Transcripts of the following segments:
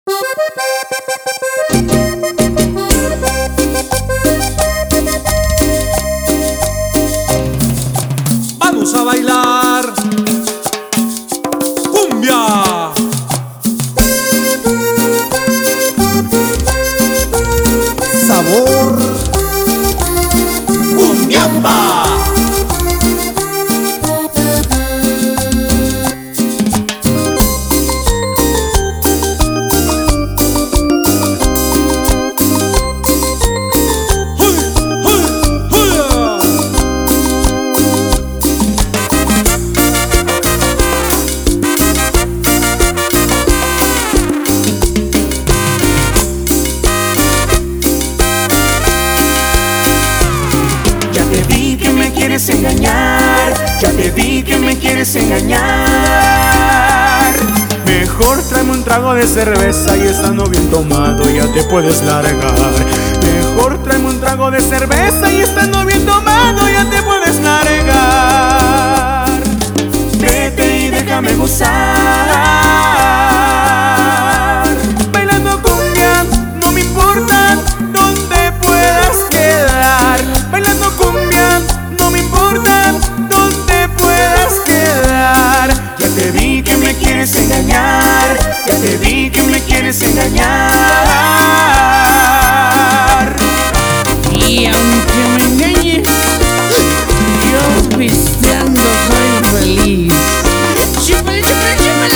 Vamos a bailar cumbia. Sabor cumbiamba. Engañar, ya te vi que me quieres engañar. Mejor tráeme un trago de cerveza y estando bien tomado ya te puedes largar. Mejor tráeme un trago de cerveza y estando bien tomado ya te puedes largar. Vete y déjame gozar. Bailando cumbia, no me importa dónde puedas quedar. Bailando cumbia, no me importa dónde puedas quedar. Ya te vi que me quieres engañar. Ya te vi que me quieres engañar. Y aunque me engañes, yo pisteando soy feliz. ¡Chúpale, chúpale, chúpale!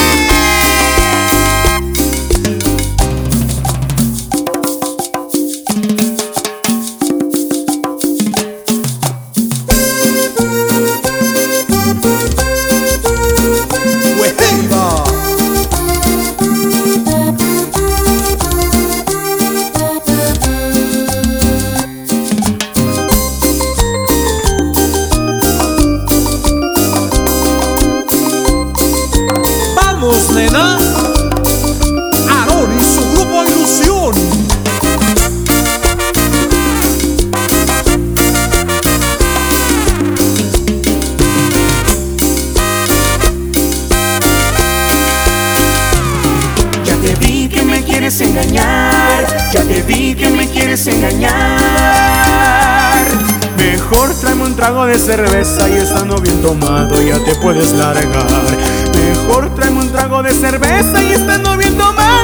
Vamos, nena. Aarón y su grupo Ilusión. Ya te vi que me quieres engañar. Ya te vi que me quieres engañar. Mejor tráeme un trago de cerveza y estando bien tomado ya te puedes largar. Mejor tráeme un trago de cerveza y estando bien tomado